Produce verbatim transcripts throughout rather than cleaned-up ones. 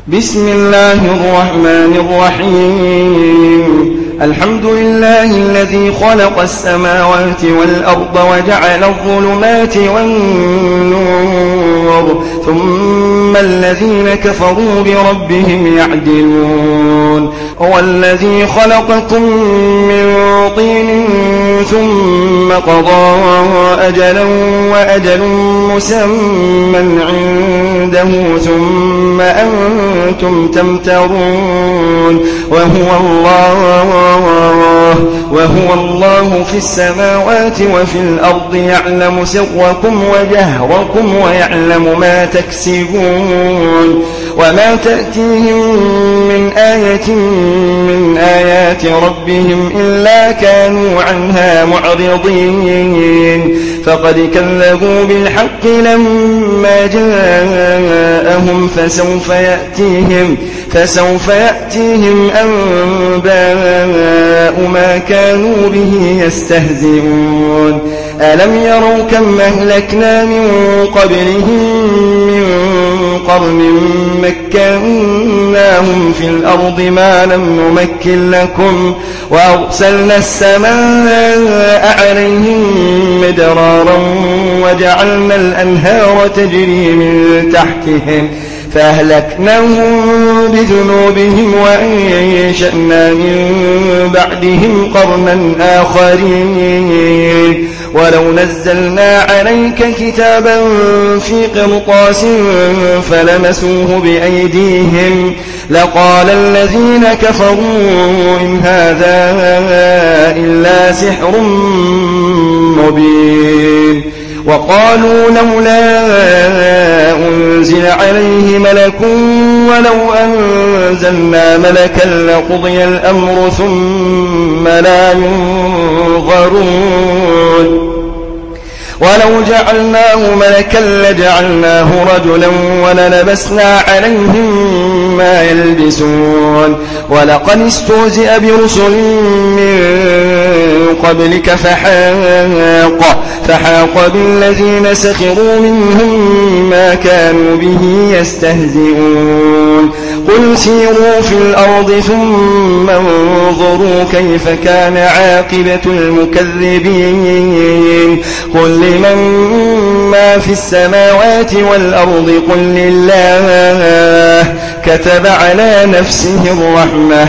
بسم الله الرحمن الرحيم الحمد لله الذي خلق السماوات والأرض وجعل الظلمات والنور ثم الذين كفروا بربهم يعدلون هو الذي خلقكم من طين ثم قضى أجلا وأجل مسمى عنده ثم أنتم تمترون وهو الله وهو الله في السماوات وفي الأرض يعلم سركم وجهركم ويعلم ما تكسبون وما تأتيهم من آية من آيات ربهم إلا كانوا عنها معرضين فقد كذبوا بالحق لما جاءهم فسوف يأتيهم فسوف يأتيهم أنباء ما كانوا به يستهزئون ألم يروا كم أهلكنا من قبلهم من قرن مكناهم في الأرض ما لم نمكن لكم وأرسلنا السماء عليهم مدرارا وجعلنا الأنهار تجري من تحتهم فأهلكناهم بذنوبهم وأنشأنا من بعدهم قرنا آخرين ولو نزلنا عليك كتابا في قرطاس فلمسوه بأيديهم لقال الذين كفروا إن هذا إلا سحر مبين وقالوا لولا أنزل عليه ملك ولو أنزلنا ملكا لقضي الأمر ثم لا ينظرون ولو جعلناه ملكا لجعلناه رجلا وللبسنا عليهم ما يلبسون ولقد استهزئ برسل من قبلك فحاق فحاق بالذين سخروا منهم ما كانوا به يستهزئون قل سيروا في الأرض ثم انظروا كيف كان عاقبة المكذبين قل لمن ما في السماوات والأرض قل لله كتب على نفسه الرحمة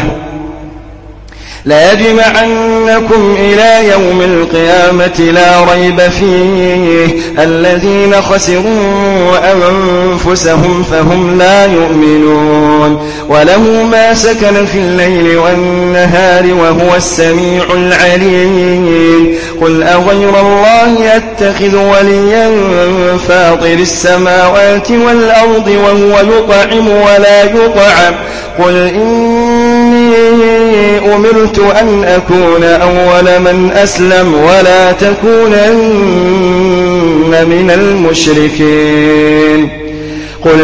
لا يجمعنكم إلى يوم القيامة لا ريب فيه الذين خسروا أنفسهم فهم لا يؤمنون وله ما سكن في الليل والنهار وهو السميع العليم قل أغير الله أتخذ وليا فاطر السماوات والأرض وهو يطعم ولا يطعم قل إني أمرت أن أكون أول من أسلم ولا تكونن من المشركين قل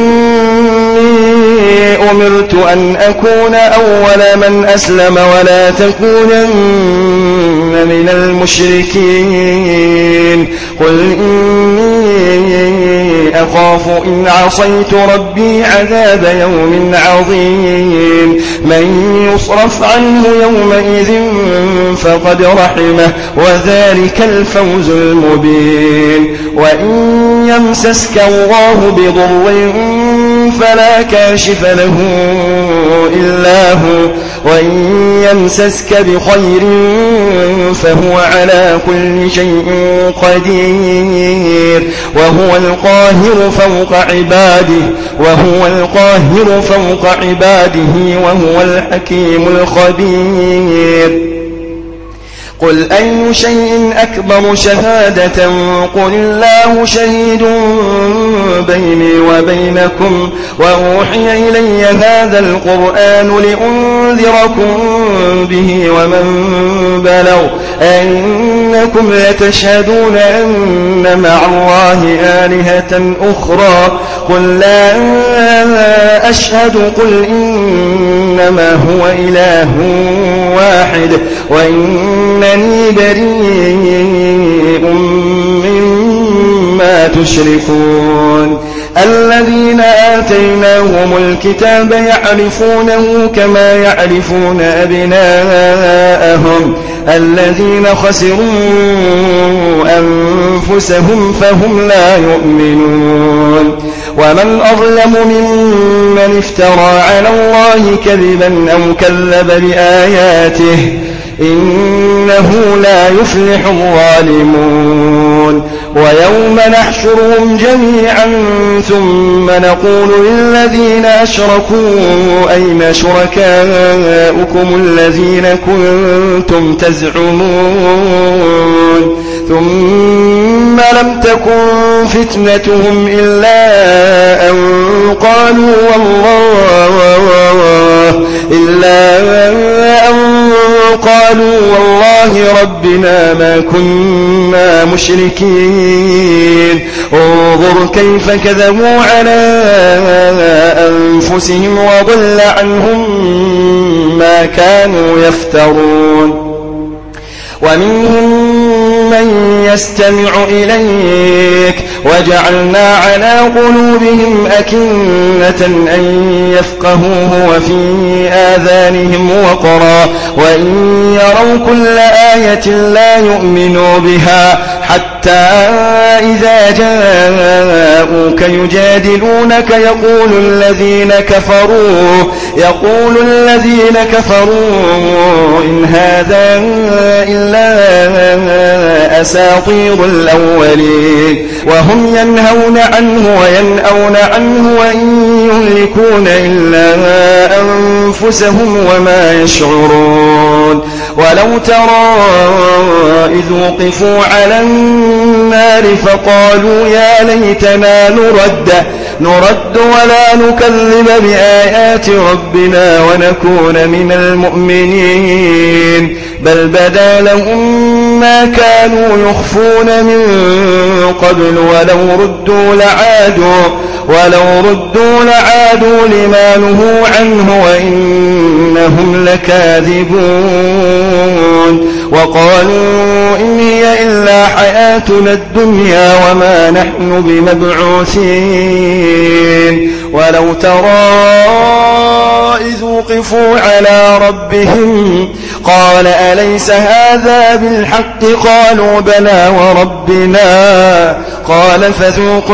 إني أمرت أن أكون أول من أسلم ولا تكونن من المشركين قل إني أخاف إن عصيت ربي عذاب يوم عظيم من يصرف عنه يومئذ فقد رحمه وذلك الفوز المبين وإن يمسسك الله بضر فلا كاشف له إلا هو وإن يمسسك بخير فهو على كل شيء قدير وهو القاهر فوق عباده وهو القاهر فوق عباده وهو الحكيم الخبير قل أي شيء أكبر شهادة قل الله شهيد بيني وبينكم وأوحي إلي هذا القرآن لأنذركم به ومن بلغ أئنكم لتشهدون أن مع الله آلهة أخرى قل لا أشهد قل إنما هو إله واحد وإنني بريء مما تشركون الذين آتيناهم الكتاب يعرفونه كما يعرفون أبناءهم الذين خسروا أنفسهم فهم لا يؤمنون ومن أظلم ممن افترى على الله كذبا أو كذب بآياته إنه لا يفلح الظالمون ويوم نحشرهم جميعا ثم نقول للذين أشركوا أين شركاؤكم الذين كنتم تزعمون ثم لم تكن فتنتهم إلا أن قالوا والله إلا أن قالوا والله ربنا ما كنا مشركين انظر كيف كذبوا على أنفسهم وضل عنهم ما كانوا يفترون ومنهم من يستمع إليك وجعلنا على قلوبهم أكنة أن يفقهوه وفي آذانهم وقرا وإن يروا كل آية لا يؤمنوا بها حتى إذا جاءوك يجادلونك يقول الذين كفروا يقول الذين كفروا إن هذا إلا أساطير الأولين وهم ينهون عنه وينأون عنه وإن يهلكون إلا أنفسهم وما يشعرون ولو ترى إذ وقفوا على النار فقالوا يا ليتنا نرد نرد ولا نكذب بآيات ربنا ونكون من المؤمنين بل بدا لهم ما كانوا يخفون من قبل ولو ردوا لعادوا ولو ردوا لعادوا لما نهوا عنه وإنهم لكاذبون وقالوا إن هي إلا حياتنا الدنيا وما نحن بمبعوثين ولو ترى إذ وقفوا على ربهم قال أليس هذا بالحق قالوا بلى وربنا قال فذوقوا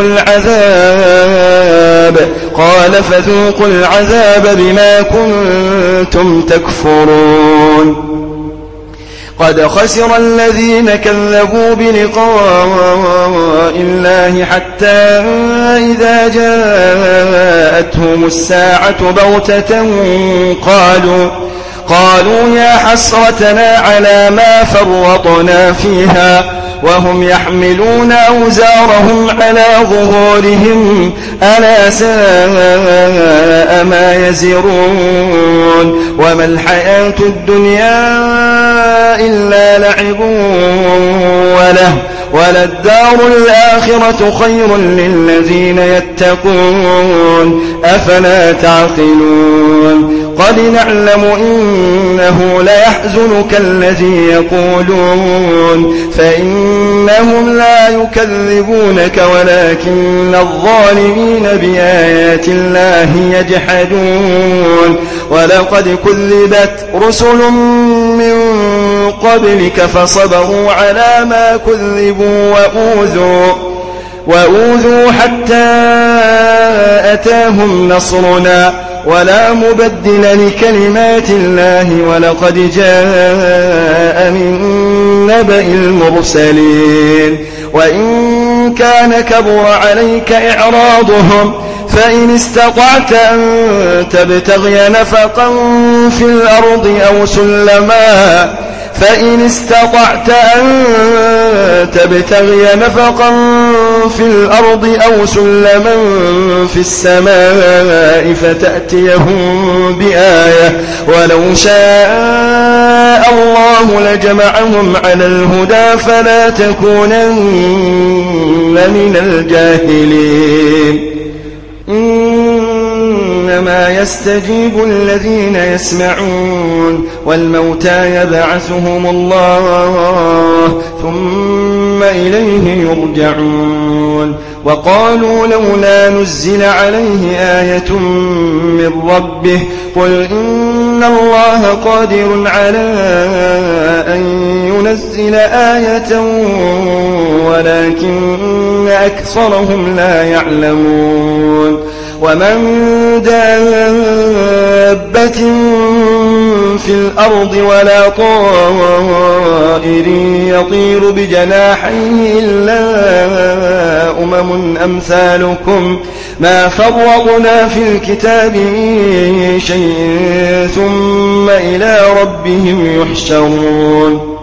العذاب قال فذوقوا العذاب بما كنتم تكفرون قد خسر الذين كذبوا بلقاء الله حتى إذا جاءتهم الساعة بغتة قالوا قالوا يا حسرتنا على ما فرطنا فيها وهم يحملون أوزارهم على ظهورهم ألا ساء ما يزرون وما الحياة الدنيا إلا لعب وله وللدار الآخرة خير للذين يتقون أفلا تعقلون قد نعلم إنه ليحزنك الذي يقولون فإنهم لا يكذبونك ولكن الظالمين بآيات الله يجحدون ولقد كذبت رسل من قبلك فصبروا على ما كذبوا وأوذوا وأوذوا حتى أتاهم نصرنا ولا مبدل لكلمات الله ولقد جاء من نبأ المرسلين وإن كان كبر عليك إعراضهم فإن استطعت أن تبتغي نفقا في الأرض أو سلما فإن استطعت أن تبتغي نفقا في الأرض أو سلما في السماء فتأتيهم بآية ولو شاء الله لجمعهم على الهدى فلا تكونن من الجاهلين إنما يستجيب الذين يسمعون والموتى يبعثهم الله ثم إليه يرجعون وقالوا لولا نزل عليه آية من ربه قل إن الله قادر على أن ينزل آية ولكن أكثرهم لا يعلمون ومن دابة في الأرض ولا طائر يطير بجناحيه إلا أمم أمثالكم ما فرطنا في الكتاب من شيء ثم إلى ربهم يحشرون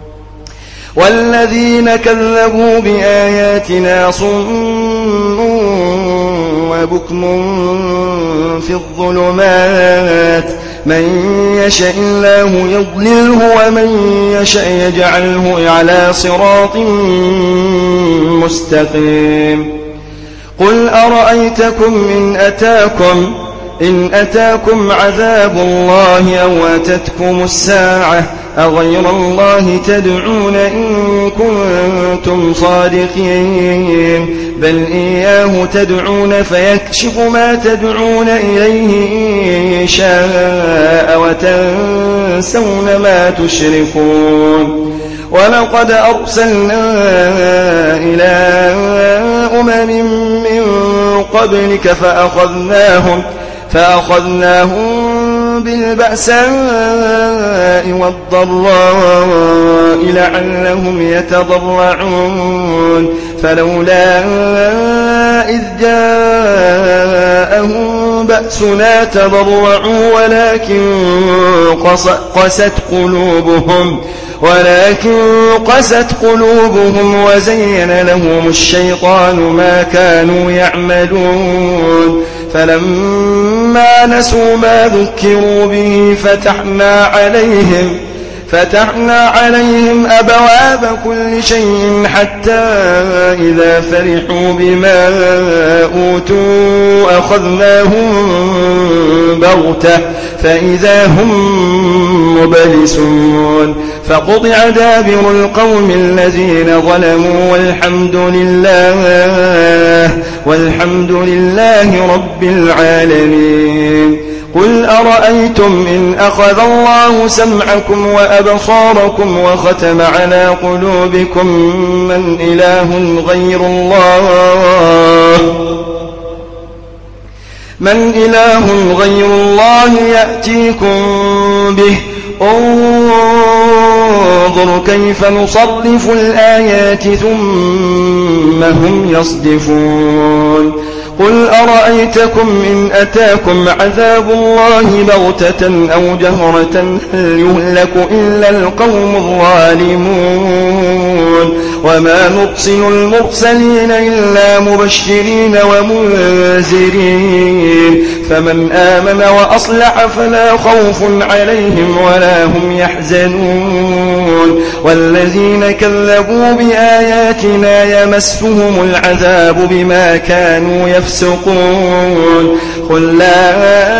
والذين كذبوا بآياتنا صم وبكم في الظلمات من يشاء الله يضلله ومن يشاء يجعله على صراط مستقيم قل أرأيتكم إن أتاكم إن أتاكم عذاب الله أو أتتكم الساعة أغير الله تدعون إن كنتم صادقين بل إياه تدعون فيكشف ما تدعون إليه إن شاء وتنسون ما تشركون ولقد أرسلنا إلى أمم من قبلك فأخذناهم فأخذناهم بالبأساء والضراء لعلهم يتضرعون فلولا إذ جاءهم بأسنا تضرعوا ولكن قست قلوبهم ولكن قست قلوبهم وزين لهم الشيطان ما كانوا يعملون فلما نسوا ما ذكروا به فتحنا عليهم فتحنا عليهم أبواب كل شيء حتى إذا فرحوا بما أوتوا أخذناهم بغتة فإذا هم مبلسون فقطع دابر القوم الذين ظلموا والحمد لله والحمد لله رب العالمين قل أرأيتم إن أخذ الله سمعكم وأبصاركم وختم على قلوبكم من إله غير الله من إله غير الله يأتيكم به انظر كيف نصرف الآيات ثم هم يصدفون قل أرأيتكم إن أتاكم عذاب الله بغتة أو جهرة هل يهلك إلا القوم الظالمون وما نرسل المرسلين إلا مبشرين ومنذرين فمن آمن وأصلح فلا خوف عليهم ولا هم يحزنون والذين كذبوا بآياتنا يمسهم العذاب بما كانوا يفسقون قل لا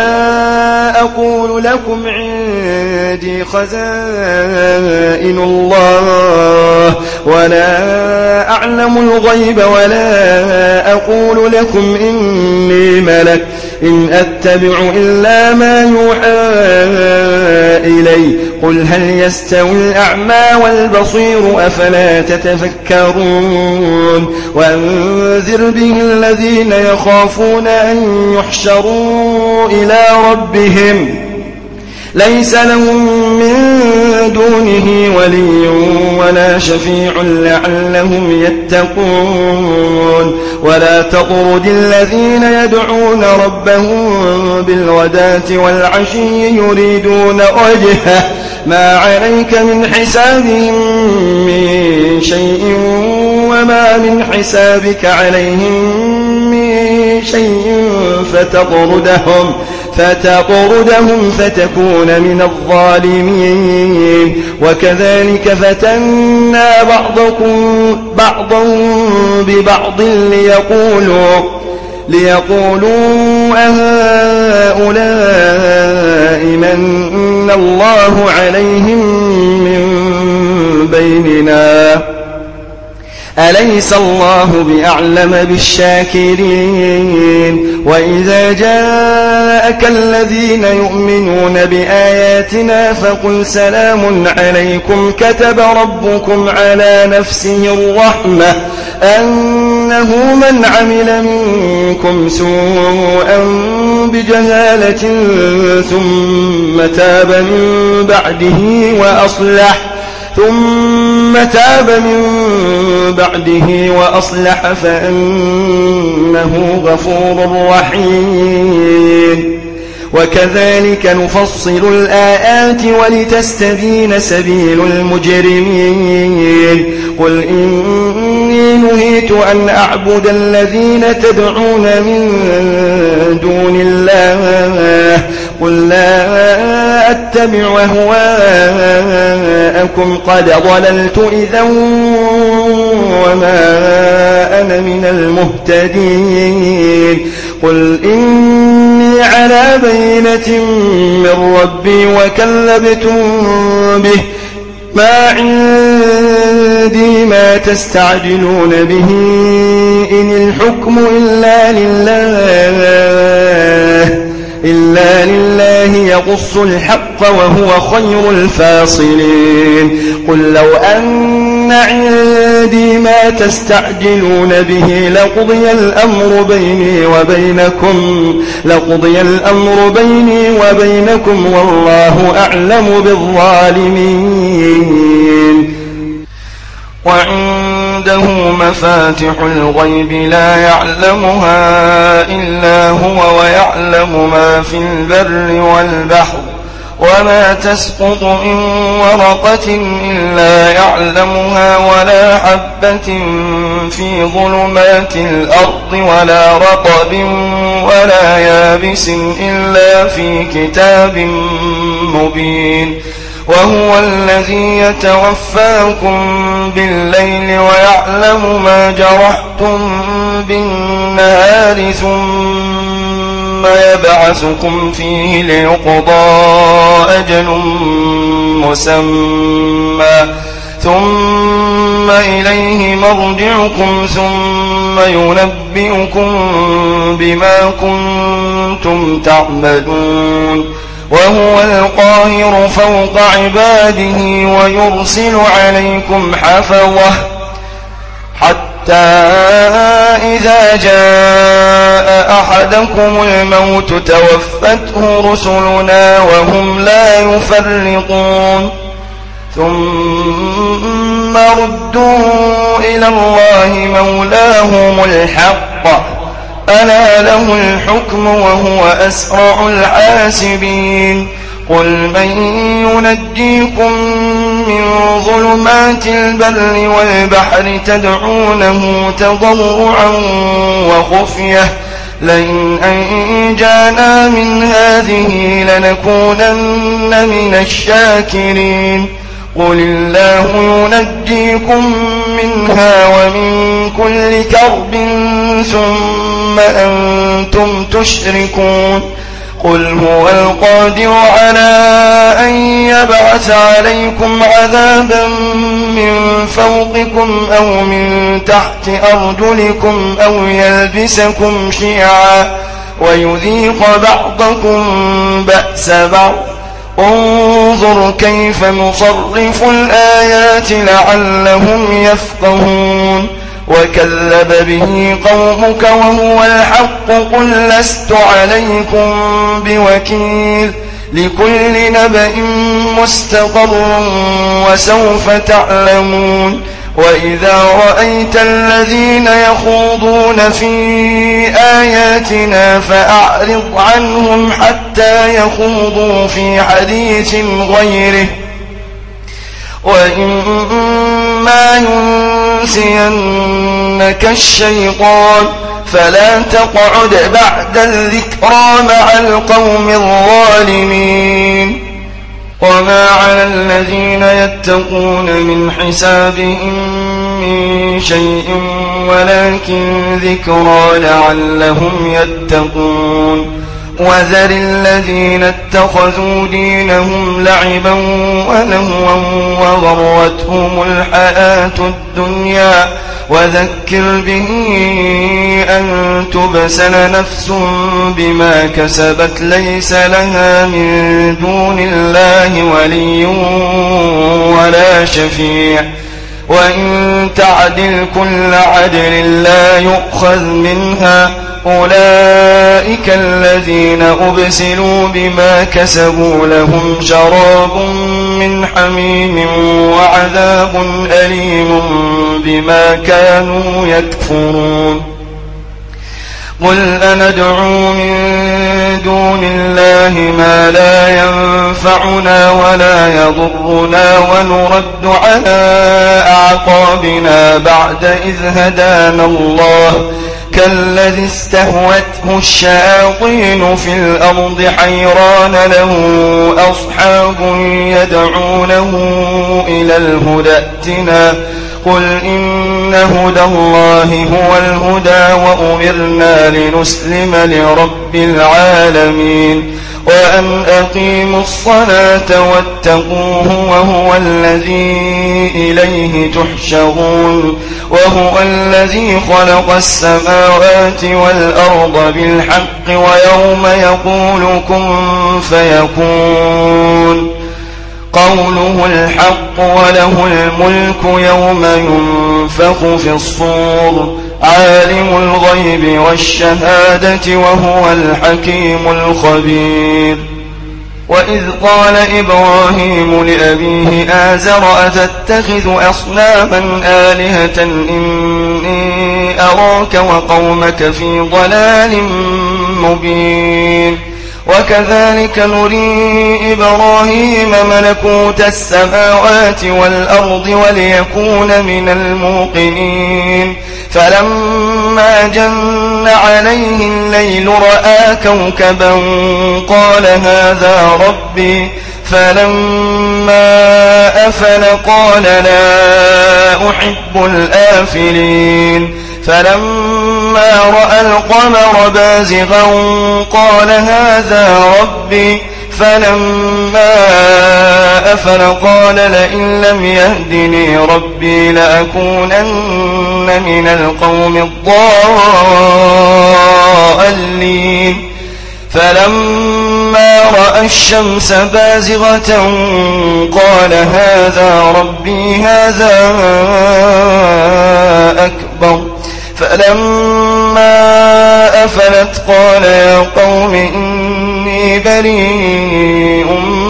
أقول لكم عندي خزائن الله ولا أعلم الغيب ولا أقول لكم إني ملك إن أتبع إلا ما يوحى إلي قل هل يستوي الأعمى والبصير أفلا تتفكرون وأنذر به الذين يخافون أن يحشروا إلى ربهم ليس لهم من دونه ولي ولا شفيع لعلهم يتقون ولا تطرد الذين يدعون ربهم بالغداة والعشي يريدون وجهه ما عليك من حسابهم من شيء وما من حسابك عليهم من شيء فتطردهم فتطردهم فتكون من الظالمين وكذلك فتنا بعضكم بعضا ببعض ليقولوا ليقولوا أهؤلاء من الله عليهم من بيننا أليس الله بأعلم بالشاكرين وإذا جاءك الذين يؤمنون بآياتنا فقل سلام عليكم كتب ربكم على نفسه الرحمة أنه من عمل منكم سوءا بجهالة ثم تاب من بعده وأصلح ثم تاب من بعده وأصلح فإنه غفور رحيم وكذلك نفصل الآيات ولتستبين سبيل المجرمين قل إني نهيت أن أعبد الذين تدعون من دون الله قل لا أتبع أهواءكم قد ضللت إذا وما أنا من المهتدين قل إني على بينة من ربي وكذبتم به ما عندي ما تستعجلون به إن الحكم إلا لله إلا لله يقص الحق وهو خير الفاصلين قل لو أن عندي ما تستعجلون به لقضي الأمر بيني وبينكم لقضي الأمر بيني وبينكم والله أعلم بالظالمين وعنده مفاتح الغيب لا يعلمها إلا هو ويعلم ما في البر والبحر وما تسقط من ورقة إلا يعلمها ولا حبة في ظلمات الأرض ولا رطب ولا يابس إلا في كتاب مبين وهو الذي يتوفاكم بالليل ويعلم ما جرحتم بالنهار ثم يبعثكم فيه ليقضى أجل مسمى ثم إليه مرجعكم ثم ينبئكم بما كنتم تعملون وهو القاهر فوق عباده ويرسل عليكم حفظة حتى إذا جاء أحدكم الموت توفته رسلنا وهم لا يفرطون ثم ردوا إلى الله مولاهم الحق ألا له الحكم وهو أسرع الحاسبين قل من ينجيكم من ظلمات البر والبحر تدعونه تضرعا وخفية لئن أنجانا من هذه لنكونن من الشاكرين قل الله ينجيكم منها ومن كل كرب ثم أنتم تشركون قل هو القادر على أن يبعث عليكم عذابا من فوقكم أو من تحت أرجلكم أو يلبسكم شيعا ويذيق بعضكم بأس بعض انظر كيف نصرف الآيات لعلهم يفقهون وكذب به قومك وهو الحق قل لست عليكم بوكيل لكل نبأ مستقر وسوف تعلمون وإذا رأيت الذين يخوضون في آياتنا فأعرض عنهم حتى يخوضوا في حديث غيره وإما ينسينك الشيطان فلا تقعد بعد الذكرى مع القوم الظالمين وما على الذين يتقون من حسابهم من شيء ولكن ذكرى لعلهم يتقون وذر الذين اتخذوا دينهم لعبا ولهوا وغرتهم الحياة الدنيا وذكر به أن تبسل نفس بما كسبت ليس لها من دون الله ولي ولا شفيع وإن تعدل كل عدل لا يؤخذ منها أولئك الذين أبسلوا بما كسبوا لهم شراب من حميم وعذاب أليم بما كانوا يكفرون قل أندعو من دون الله ما لا ينفعنا ولا يضرنا ونرد على أعقابنا بعد إذ هدانا الله كالذي استهوته الشياطين في الأرض حيران له أصحاب يدعونه إلى الهدى ائتنا قل إن هدى الله هو الهدى وأمرنا لنسلم لرب العالمين وأن أقيموا الصلاة واتقوه وهو الذي إليه تحشرون وهو الذي خلق السماوات والأرض بالحق ويوم يقول كن فيكون قوله الحق وله الملك يوم ينفخ في الصور عالم الغيب والشهادة وهو الحكيم الخبير وإذ قال إبراهيم لأبيه آزر أتتخذ أصناما آلهة إني أراك وقومك في ضلال مبين وكذلك نري إبراهيم ملكوت السماوات والأرض وليكون من الموقنين فلما جن عليه الليل رأى كوكبا قال هذا ربي فلما أفل قال لا أحب الآفلين فلما رأى القمر بازغا قال هذا ربي فلما أفل قال لئن لم يهدني ربي لأكونن من القوم الضالين فلما رأى الشمس بازغة قال هذا ربي هذا أكبر فلما أفلت قال يا قوم إني بريء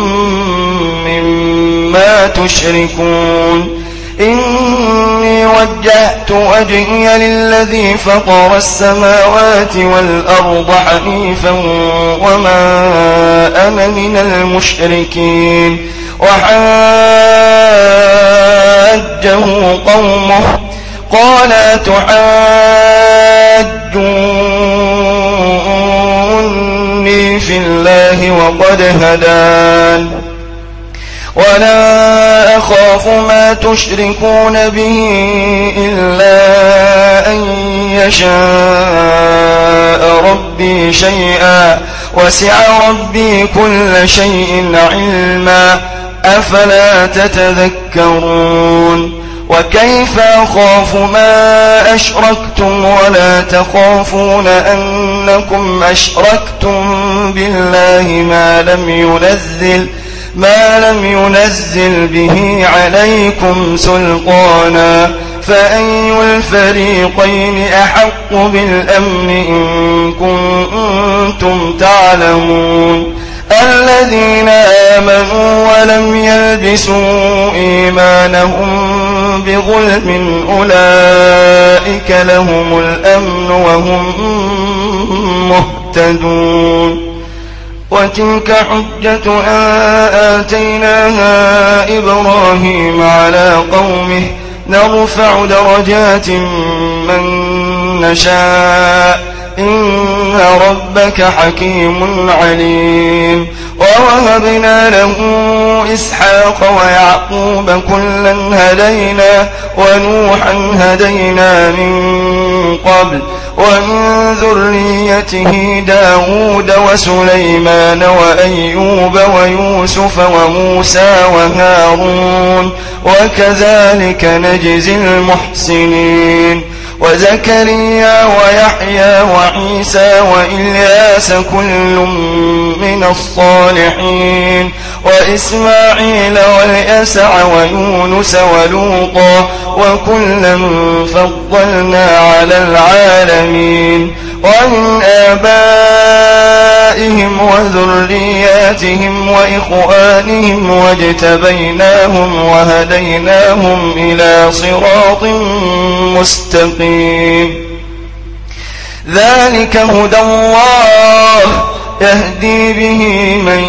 مما تشركون إني وجهت وجهي للذي فطر السماوات والأرض حنيفا وما أنا من المشركين وحاجه قومه قال أتحاجوني في الله وقد هدان ولا أخاف ما تشركون به إلا أن يشاء ربي شيئا وسع ربي كل شيء علما أفلا تتذكرون وكيف أخاف ما أشركتم ولا تخافون أنكم أشركتم بالله ما لم ينزل ما لم ينزل به عليكم سلطانا فأي الفريقين أحق بالأمن إن كنتم تعلمون الذين آمنوا ولم يلبسوا إيمانهم بظلم أولئك لهم الأمن وهم مهتدون وتلك حجتنا آتيناها إبراهيم على قومه نرفع درجات من نشاء إن ربك حكيم عليم ووهبنا له إسحاق ويعقوب كلا هدينا ونوحا هدينا من قبل ومن ذريته داود وسليمان وأيوب ويوسف وموسى وهارون وكذلك نجزي المحسنين وزكريا ويحيى وعيسى وإلياس كل من الصالحين وإسماعيل واليسع ويونس ولوطا وكلا فضلنا على العالمين ومن آبائهم وذرياتهم وإخوانهم واجتبيناهم وهديناهم إلى صراط مستقيم ذلك هدى الله يهدي به من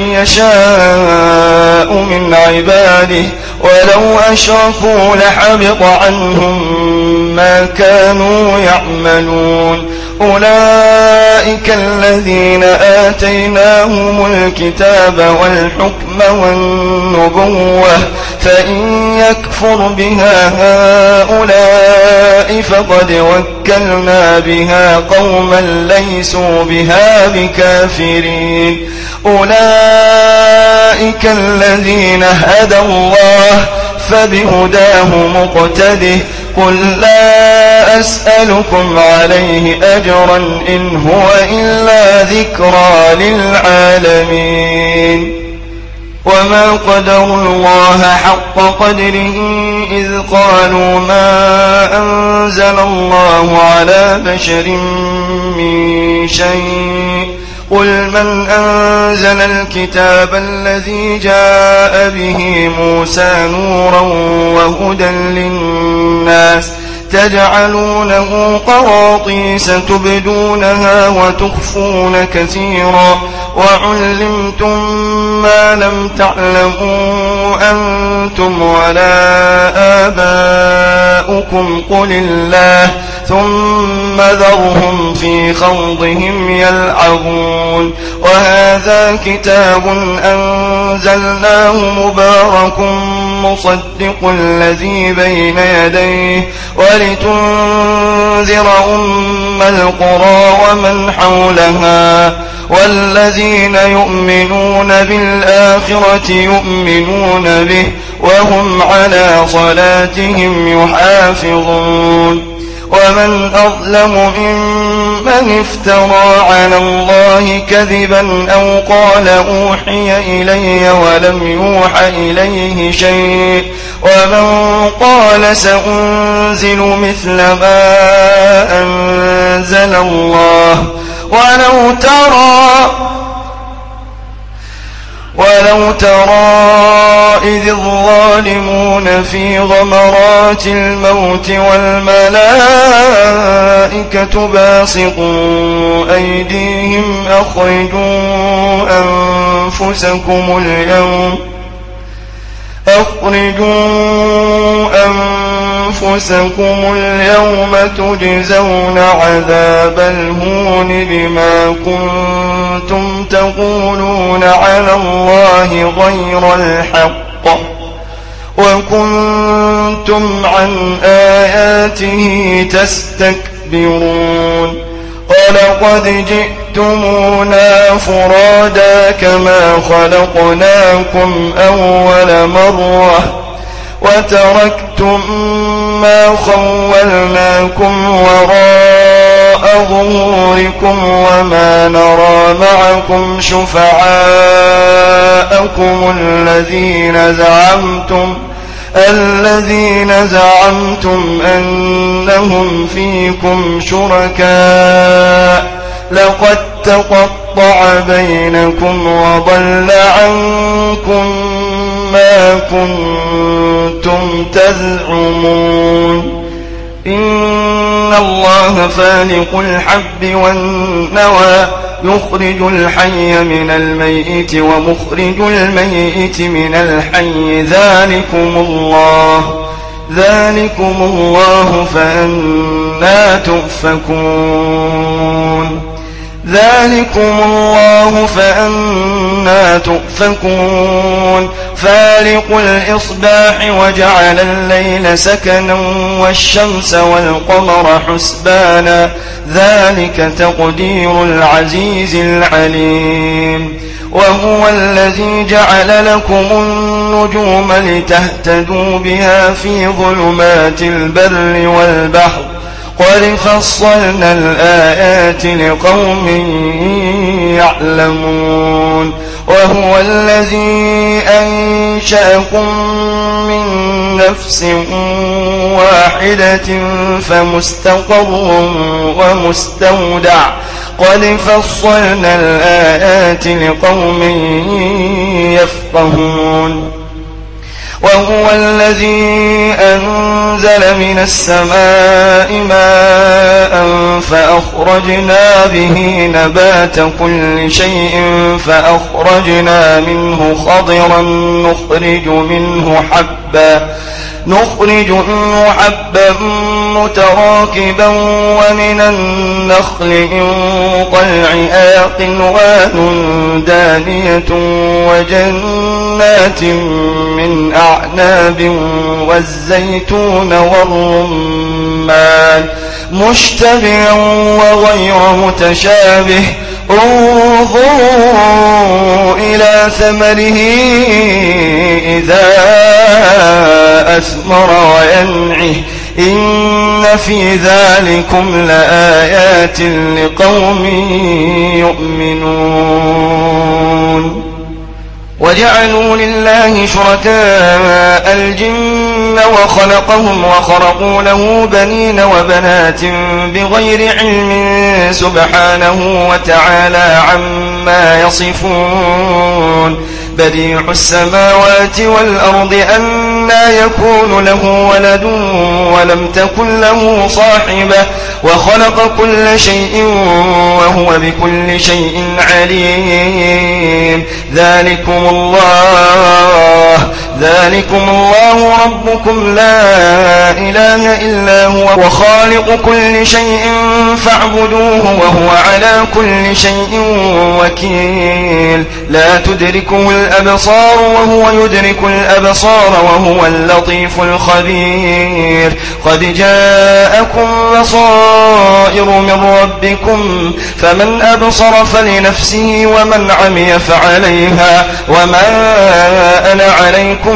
يشاء من عباده ولو أشركوا لحبط عنهم ما كانوا يعملون أولئك الذين آتيناهم الكتاب والحكم والنبوة فإن يكفر بها هؤلاء فقد وكلنا بها قوما ليسوا بها بكافرين أولئك الذين هدى الله فبهداه مقتده قل لا أسألكم عليه أجرا إن هو إلا ذكرى للعالمين وما قدروا الله حق قدره إذ قالوا ما أنزل الله على بشر من شيء قل من أنزل الكتاب الذي جاء به موسى نورا وهدى للناس تجعلونه قراطيس تبدونها وتخفون كثيرا وعلمتم ما لم تعلموا أنتم ولا آباؤكم قل الله ثم ذرهم في خوضهم يلعبون وهذا كتاب أنزلناه مبارك مصدق الذي بين يديه ولتنذر أم القرى ومن حولها والذين يؤمنون بالآخرة يؤمنون به وهم على صلاتهم يحافظون ومن أظلم ممن افترى على الله كذبا أو قال أوحي إلي ولم يوحى إليه شيء ومن قال سأنزل مثل ما أنزل الله ولو ترى ولو ترى إذ الظالمون في غمرات الموت والملائكة باسطوا أيديهم أخرجوا أنفسكم اليوم أخرجوا أنفسكم اليوم تجزون عذاب الهون بما كنتم تقولون على الله غير الحق وكنتم عن آياته تستكبرون ولقد جئتمونا فرادا كما خلقناكم أول مرة وتركتم ما خولناكم وراء ظهوركم وما نرى معكم شفعاءكم الذين زعمتم الذين زعمتم أنهم فيكم شركاء لقد تقطع بينكم وضل عنكم ما كنتم تزعمون إن الله فالق الحب والنوى يخرج الحي من الميت ومخرج الميت من الحي ذلكم الله ذلكم الله فأنى تؤفكون ذلكم الله فأنى تؤفكون فالق الإصباح وجعل الليل سكنا والشمس والقمر حسبانا ذلك تقدير العزيز العليم وهو الذي جعل لكم النجوم لتهتدوا بها في ظلمات البر والبحر قد فصلنا الآيات لقوم يعلمون وهو الذي أنشأكم من نفس واحدة فمستقر ومستودع قد فصلنا الآيات لقوم يفقهون وهو الذي أنزل من السماء ماء فأخرجنا به نبات كل شيء فأخرجنا منه خضرا نخرج منه حبا نخرج منه حبا متراكبا ومن النخل من طلعها قنوان دانية وجنات من أعناب والزيتون والرمان مشتبها وغير متشابه انظروا إلى ثمره إذا أثمر وينعه إن في ذلكم لآيات لقوم يؤمنون وجعلوا لله شركاء الجن وخلقهم وخرقوا له بنين وبنات بغير علم سبحانه وتعالى عما يصفون بديع السماوات والأرض أنى يكون له ولد ولم تكن له صاحبة وخلق كل شيء وهو بكل شيء عليم ذلكم الله ذلكم الله ربكم لا إله إلا هو وخالق كل شيء فاعبدوه وهو على كل شيء وكيل لا تدركه الأبصار وهو يدرك الأبصار وهو اللطيف الخبير قد جاءكم بصائر من ربكم فمن أبصر فلنفسه ومن عمي فعليها وما أنا عليكم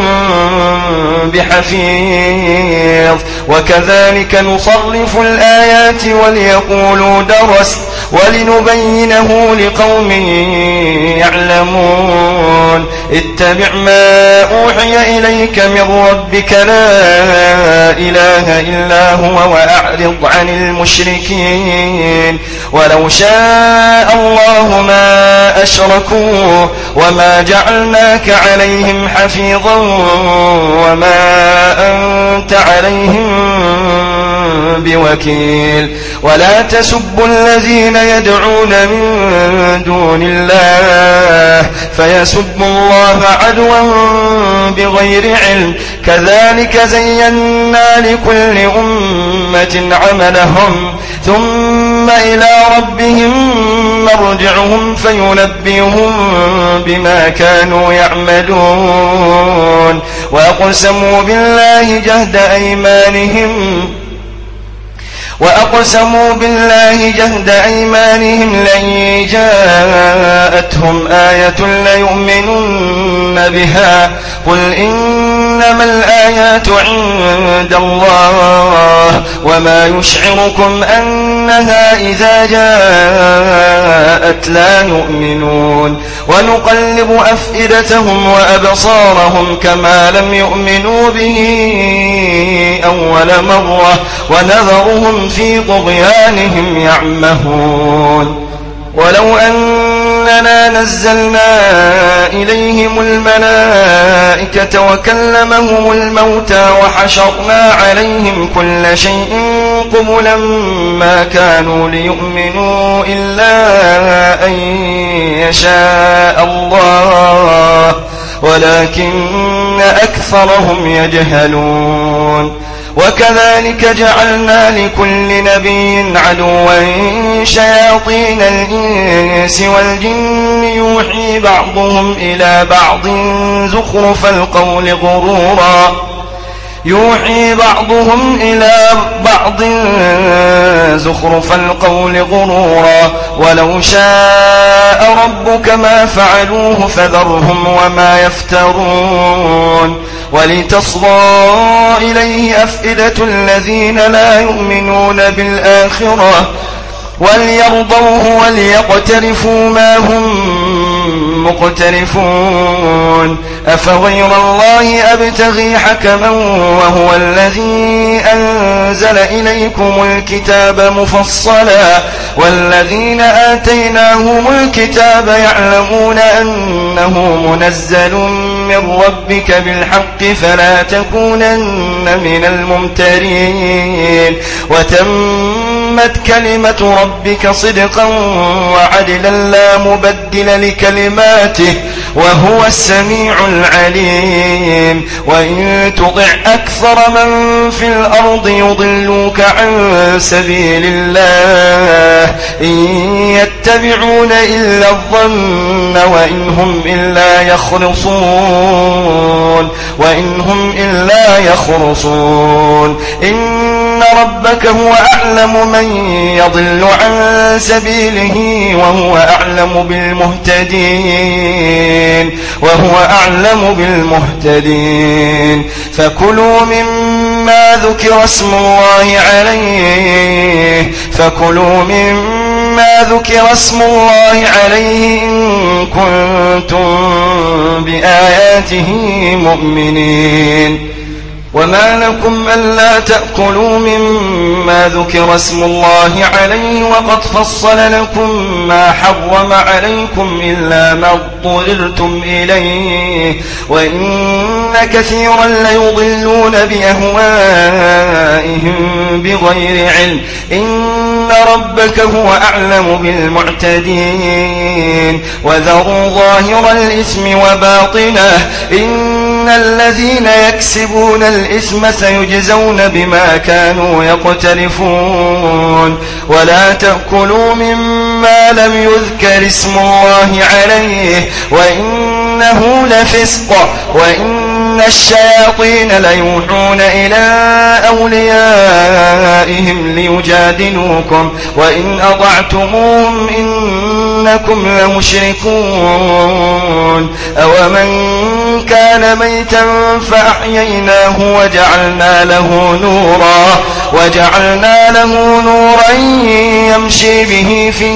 بحفيظ وكذلك نصرف الآيات وليقولوا درست ولنبينه لقوم يعلمون اتبع ما أوحي إليك من ربك لا إله إلا هو وأعرض عن المشركين ولو شاء الله ما أشركوا وما جعلناك عليهم حفيظا وما أنت عليهم بوكيل ولا تسبوا الذين يدعون من دون الله فيسبوا الله عدوا بغير علم كذلك زينا لكل أمة عملهم ثم إلى ربهم مرجعهم فينبئهم بما كانوا يعملون وأقسموا بالله جهد أيمانهم وأقسموا بالله جهد أيمانهم لئن جاءتهم آية ليؤمنن بها قل إنما الآيات عند الله وما يشعركم أنها إذا جاءت لا يؤمنون ونقلب أفئدتهم وأبصارهم كما لم يؤمنوا به أول مرة ونذرهم في طغيانهم يعمهون ولو أننا نزلنا إليهم الملائكة وكلمهم الموتى وحشرنا عليهم كل شيء قبلا ما كانوا ليؤمنوا إلا أن يشاء الله ولكن أكثرهم يجهلون وكذلك جعلنا لكل نبي عدوا شياطين الإنس والجن يوحي بعضهم إلى بعض زخرف القول غرورا يوحي بعضهم إلى بعض زخرف القول غرورا ولو شاء ربك ما فعلوه فذرهم وما يفترون ولتصغى إليه أفئدة الذين لا يؤمنون بالآخرة وليرضوه وليقترفوا ما هم مقترفون أفغير الله أبتغي حكما وهو الذي أنزل إليكم الكتاب مفصلا والذين آتيناهم الكتاب يعلمون أنه منزل من ربك بالحق فلا تكونن من الممترين وتمت كلمة ربك صدقا وعدلا لا مبدل لكلماته وهو السميع العليم وإن تطع أكثر من في الأرض يضلوك عن سبيل الله إن يتبعون إلا الظن وإن هم إلا يخرصون وإن هم إلا يخرصون إن ربك هو أعلم من يضل عن سبيله وهو أعلم بالمهتدين وهو أعلم بالمهتدين فكلوا مما ذكر اسم الله عليه فكلوا مما ذكر اسم الله عليه إن كنتم بآياته مؤمنين وما لكم ألا تأكلوا مما ذكر اسم الله عليه وقد فصل لكم ما حرم عليكم إلا ما اضطررتم إليه وإن كثيرا ليضلون بأهوائهم بغير علم إن ربك هو أعلم بالمعتدين وذروا ظاهر الإثم وباطنه إن الذين يكسبون الإثم سيجزون بما كانوا يقترفون ولا تأكلوا مما لم يذكر اسم الله عليه وإنه لفسق وإن الشياطين ليوحون إلى أوليائهم ليجادلوكم وإن أطعتموهم إنكم لمشركون أومن كان ميتا فأحييناه وجعلنا له نورا وجعلنا له نورا يمشي به في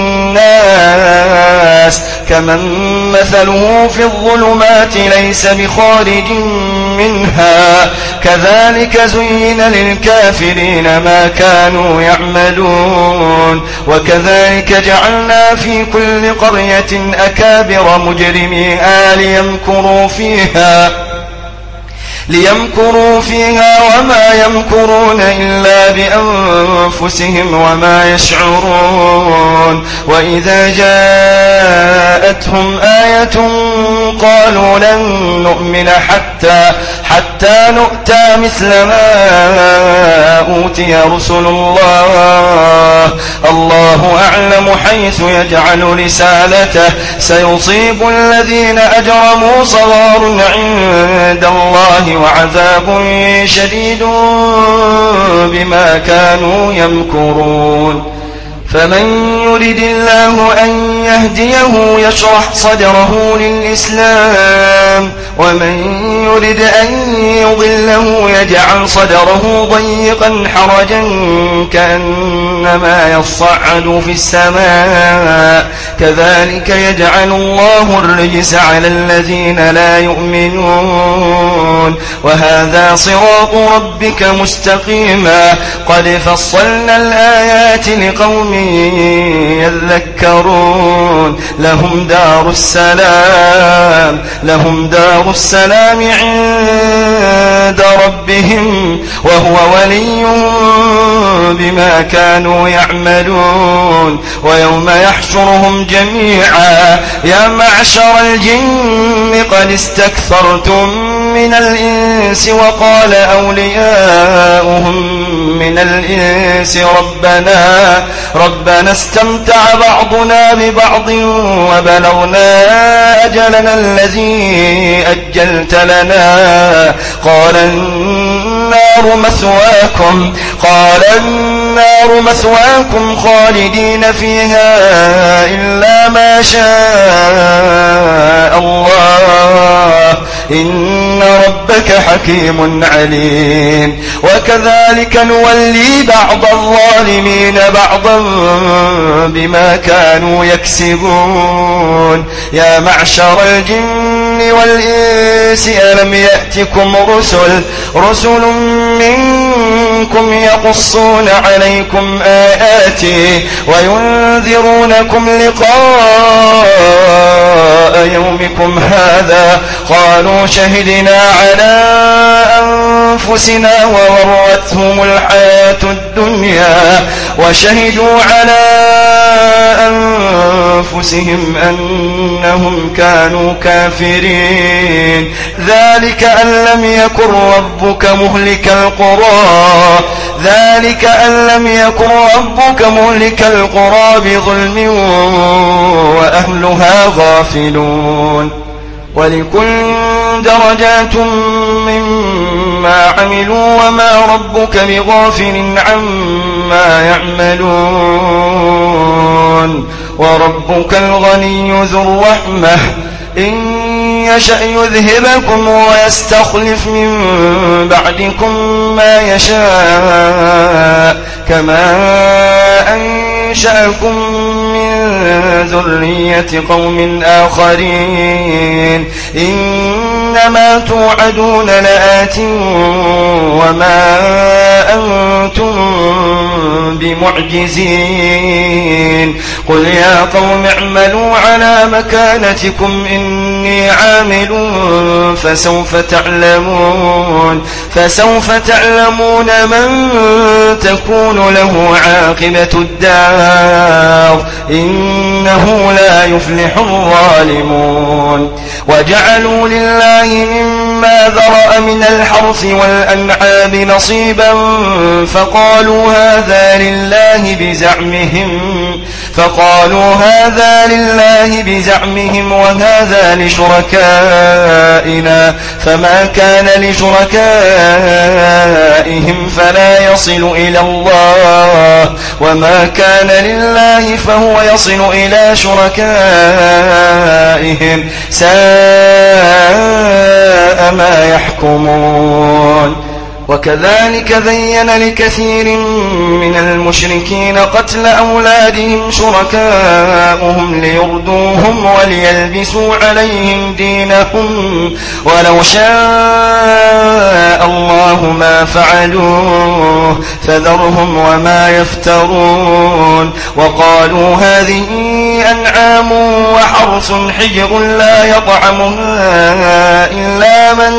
الناس كمن مثله في الظلمات ليس بخارج منها كذلك زين للكافرين ما كانوا يعملون وكذلك جعلنا في كل قرية أكابر مجرميها ليمكروا فيها ليمكروا فيها وما يمكرون إلا بأنفسهم وما يشعرون وإذا جاءتهم آية قالوا لن نؤمن حتى حتى نؤتى مثل ما أوتي رسل الله الله أعلم حيث يجعل رسالته سيصيب الذين أجرموا صغار عند الله وعذاب شديد بما كانوا يمكرون فمن يرد الله أن يهديه يشرح صدره للإسلام ومن يرد أن يضله يجعل صدره ضيقا حرجا كأنما يصعد في السماء كذلك يجعل الله الرجس على الذين لا يؤمنون وهذا صراط ربك مستقيما قد فصلنا الآيات لقوم يذكرون لهم دار السلام لهم دار السلام عند ربهم وهو ولي بما كانوا يعملون ويوم يحشرهم جميعا يا معشر الجن قد استكثرتم من الإنس وقال أولياؤهم من الإنس ربنا ربنا استمتع بعضنا ببعض وبلغنا أجل أجلنا الذي أجلت لنا قال النار مثواكم قال النار مثواكم خالدين فيها إلا ما شاء الله إن ربك حكيم عليم وكذلك نولي بعض الظالمين بعضا بما كانوا يكسبون يا معشر الجن والإنس ألم يأتكم رسل رسل منكم يقصون عليكم آياتي وينذرونكم لقاء يومكم هذا قالوا شهدنا على أنفسنا وورتهم الحياة الدنيا وشهدوا على أنفسهم أنهم كانوا كافرين ذلك أن لم يكن ربك مهلك القرى ذلك أن لم يكن ربك مهلك القرى بظلم وأهلها غافلون ولكل درجات مما عملوا وما ربك بغافل عما يعملون وربك الغني ذو الرحمة إن يشأ يذهبكم ويستخلف من بعدكم ما يشاء كما أنشأكم من ذرية قوم آخرين إنما توعدون لآت وما أنتم بمعجزين قل يا قوم اعملوا على مكانتكم إني عامل فسوف تعلمون فسوف تعلمون من تكون له عاقبة الدار إنه لا يفلح الظالمون وجعلوا لله مما ذرأ من الحرث والأنعام نصيبا فقالوا هذا لله بزعمهم فقالوا هذا لله بزعمهم وهذا لشركائنا فما كان لشركائهم فلا يصل إلى الله وما كان لله فهو يصل إلى شركائهم ساء ما يحكمون وكذلك زين لكثير من المشركين قتل أولادهم شركاؤهم ليردوهم وليلبسوا عليهم دينهم ولو شاء الله ما فعلوه فذرهم وما يفترون وقالوا هذه أنعام وحرث حجر لا يطعمها إلا من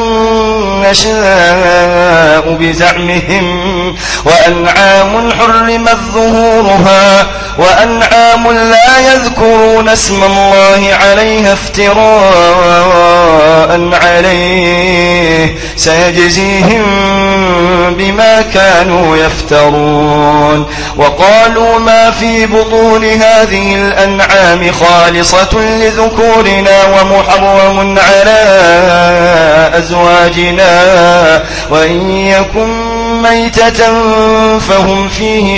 نشاء بزعمهم وأنعام حرمت ظهورها وأنعام لا يذكرون اسم الله عليها افتراء عليه سيجزيهم بما كانوا يفترون وقالوا ما في بطون هذه الأنعام خالصة لذكورنا ومحرم على أزواجنا وإن يكن ميتة فهم فيه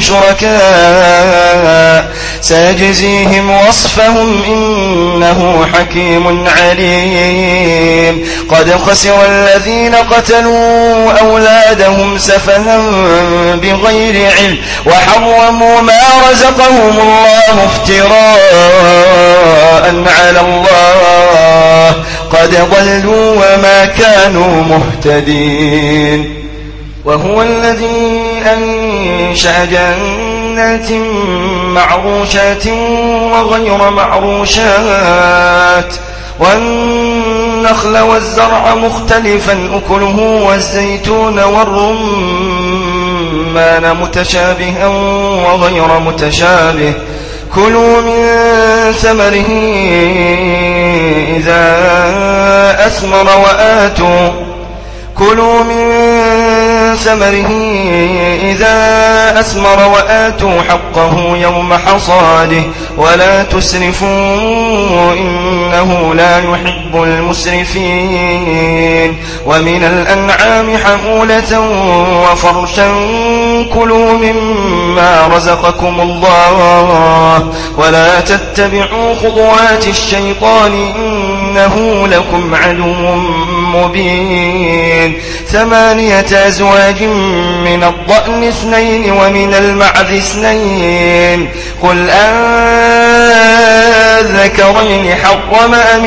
شركاء سيجزيهم وصفهم إنه حكيم عليم قد خسر الذين قتلوا أولادهم سفها بغير علم وحرموا ما رزقهم الله افتراء على الله قد ضلوا وما كانوا مهتدين وهو الذي أنشأ جنات معروشات وغير معروشات والنخل والزرع مختلفا أكله والزيتون والرمان متشابها وغير متشابه كلوا من ثمره إذا أثمر وآتوا كلوا من ثمره إذا أثمر وآتوا حقه يوم حصاده ولا تسرفوا إنه لا يحب المسرفين ومن الأنعام حمولة وفرشا كلوا مما رزقكم الله ولا تتبعوا خطوات الشيطان إنه لكم عدو مبين ثمانية أزواج من الضأن اثنين ومن المعز اثنين قل أذكرين حرم أم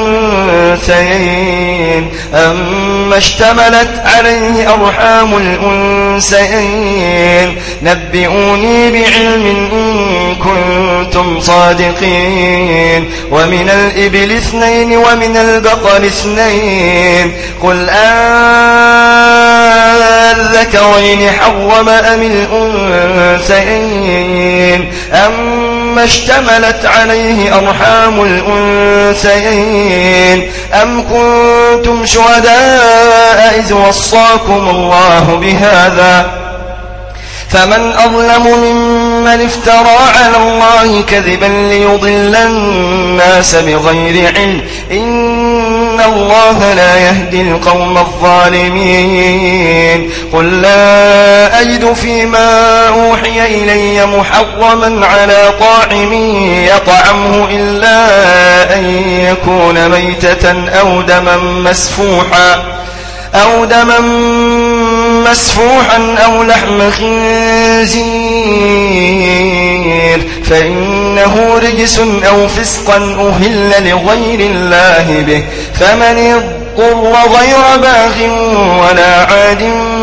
الأنثيين أما اشتملت عليه أرحام الأنثيين نبئوني بعلم إن كنتم صادقين ومن الإبل اثنين ومن البقر اثنين قل أذكرين حرم أم الأنثيين أما اشتملت عليه أرحام الأنثيين أم كنتم شهداء إذ وصاكم الله بهذا فمن أظلم ممن افترى على الله كذبا ليضل الناس بغير علم إن الله لا يهدي القوم الظالمين قل لا أجد فيما أوحي إلي محرما على طاعم يطعمه إلا أن يكون ميتة أو دما مسفوحا أو دما مسفوحا أو لحم خنزير فإنه رجس أو فسقا أهل لغير الله به فمن اضطر غير باغ ولا عاد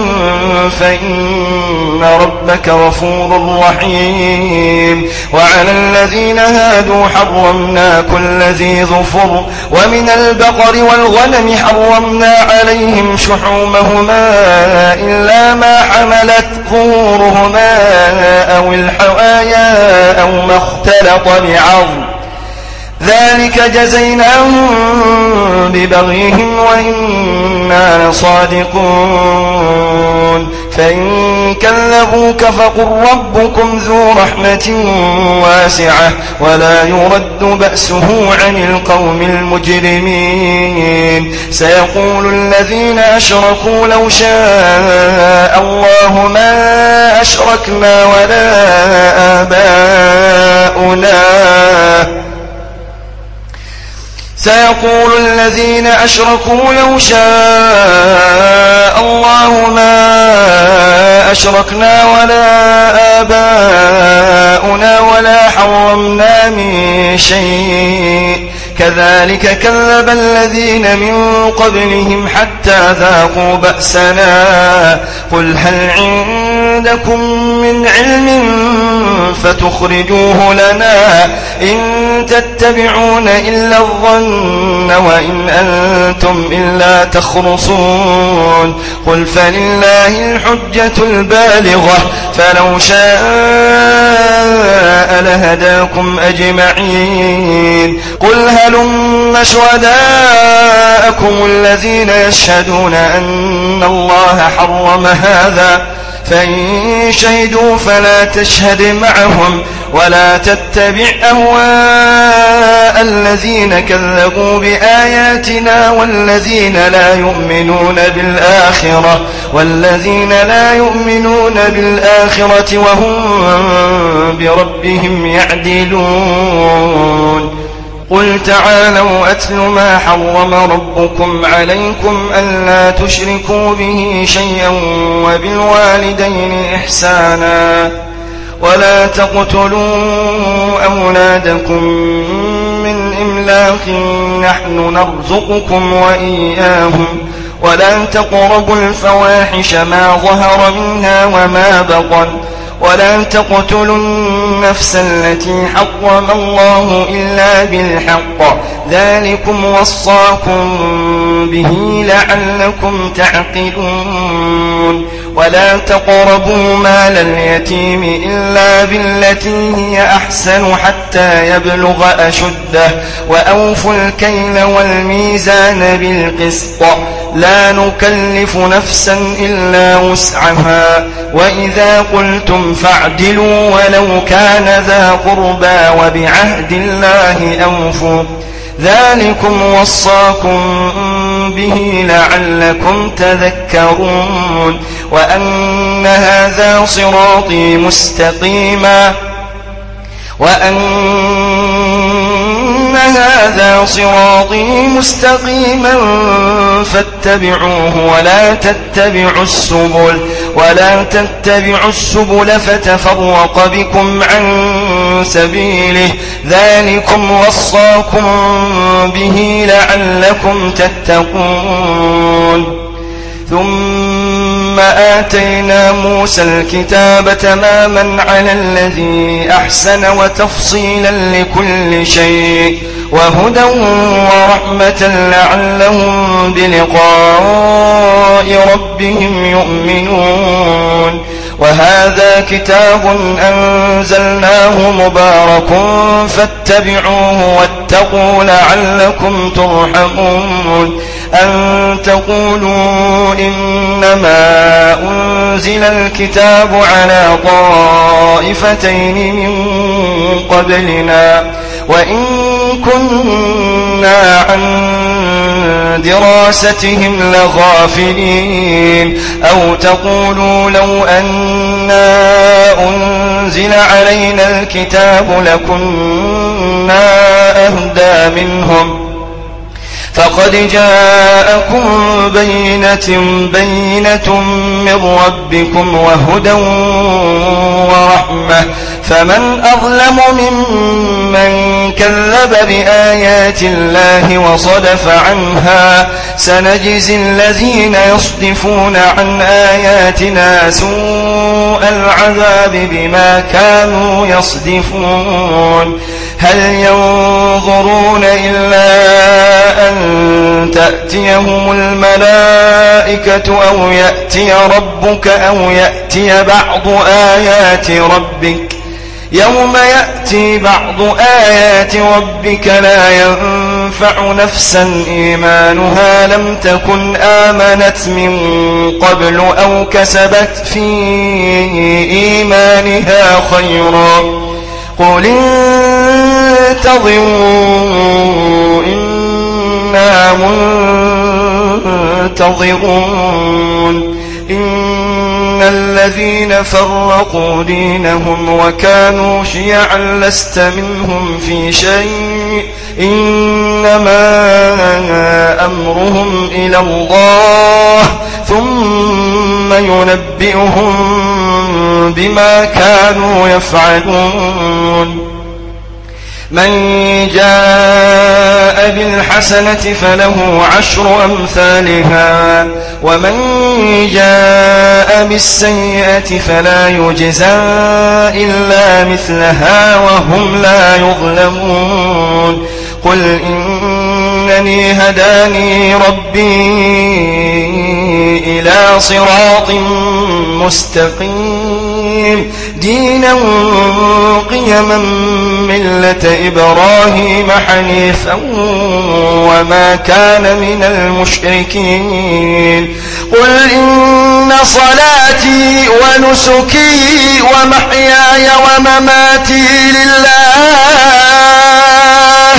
فإن ربك غفور رحيم وعلى الذين هادوا حرمنا كل ذي ظفر ومن البقر والغنم حرمنا عليهم شحومهما إلا ما حملت ظهورهما أو الحوايا أو ما اختلط بعظم ذلك جزيناهم ببغيهم وإنا لصادقون فإن كذبوك فقل ربكم ذو رحمة واسعة ولا يرد بأسه عن القوم المجرمين سيقول الذين أشركوا لو شاء الله ما أشركنا ولا آباؤنا سيقول الذين أشركوا لو شاء الله ما أشركنا ولا آباؤنا ولا حرمنا من شيء كذلك كذب الذين من قبلهم حتى ذاقوا بأسنا قل هل عندكم من علم فتخرجوه لنا إن تتبعون إلا الظن وإن أنتم إلا تخرصون قل فلله الحجة البالغة فلو شاء لهداكم أجمعين قل هلم شهداءكم الذين يشهدون أن الله حرم هذا فإن شهدوا فلا تشهد معهم ولا تتبع أهواء الذين كذبوا بآياتنا والذين لا يؤمنون بالآخرة والذين لا يؤمنون بالآخرة وهم بربهم يعدلون قل تعالوا أتل ما حرم ربكم عليكم ألا تشركوا به شيئا وبالوالدين إحسانا ولا تقتلوا أولادكم من إملاق نحن نرزقكم وإياهم ولا تقربوا الفواحش ما ظهر منها وما بطن ولا تقتلوا النفس التي حرم الله إلا بالحق ذلكم وصاكم به لعلكم تعقلون ولا تقربوا مال اليتيم إلا بالتي هي أحسن حتى يبلغ أشده وأوفوا الكيل والميزان بالقسط لا نكلف نفسا إلا وسعها وإذا قلتم فاعدلوا ولو كان ذا قربى وبعهد الله أوفوا ذلكم وصاكم به لعلكم تذكرون وأن هذا صراطي مستقيما وأن هذا صراطي مستقيما فاتبعوه ولا تتبعوا السبل ولا تتبعوا السبل فتفرق بكم عن سبيله ذلكم وصاكم به لعلكم تتقون ثم آتينا موسى الكتاب تماما على الذي أحسن وتفصيلا لكل شيء وهدى ورحمة لعلهم بلقاء ربهم يؤمنون وهذا كتاب أنزلناه مبارك فاتبعوه واتقوا لعلكم ترحمون أن تقولوا إنما أنزل الكتاب على طائفتين من قبلنا وإن كنا عن دراستهم لغافلين أو تقولوا لو أنا أنزل علينا الكتاب لكنا أهدى منهم فقد جاءكم بينة بينة من ربكم وهدى ورحمة فمن أظلم ممن كذب بآيات الله وصدف عنها سنجزي الذين يصدفون عن آياتنا سوء العذاب بما كانوا يصدفون هل ينظرون إلا أن تأتيهم الملائكة أو يأتي ربك أو يأتي بعض آيات ربك يوم يأتي بعض آيات ربك لا ينفع نفسا إيمانها لم تكن آمنت من قبل أو كسبت في إيمانها خيرا قل انتظروا إنا منتظرون إن الذين فرقوا دينهم وكانوا شيعا لست منهم في شيء إنما أمرهم إلى الله ثم ينبئهم بما كانوا يفعلون من جاء بالحسنة فله عشر أمثالها ومن جاء بالسيئة فلا يجزى إلا مثلها وهم لا يظلمون قل إنني هداني ربي إلى صراط مستقيم دينا قيما ملة إبراهيم حنيفا وما كان من المشركين قل إن صلاتي ونسكي ومحياي ومماتي لله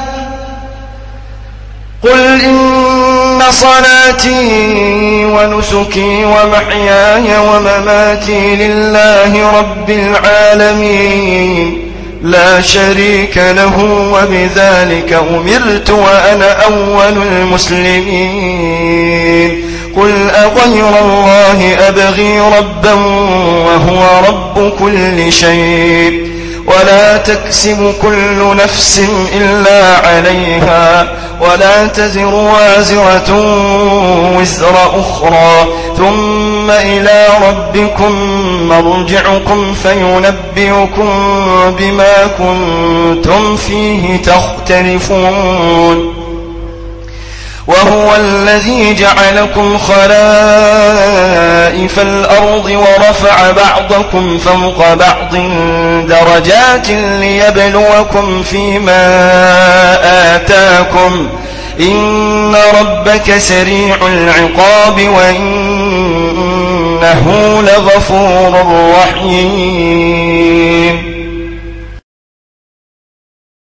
قل إن صلاتي ونسكي ومحياي ومماتي لله رب العالمين لا شريك له وبذلك أمرت وأنا أول المسلمين قل أغير الله أبغي ربا وهو رب كل شيء ولا تكسب كل نفس إلا عليها ولا تزر وازرة وزر أخرى ثم إلى ربكم مرجعكم فينبئكم بما كنتم فيه تختلفون وهو الذي جعلكم خلائف الأرض ورفع بعضكم فوق بعض درجات ليبلوكم فيما آتاكم إن إن ربك سريع العقاب وإنه لغفور رحيم.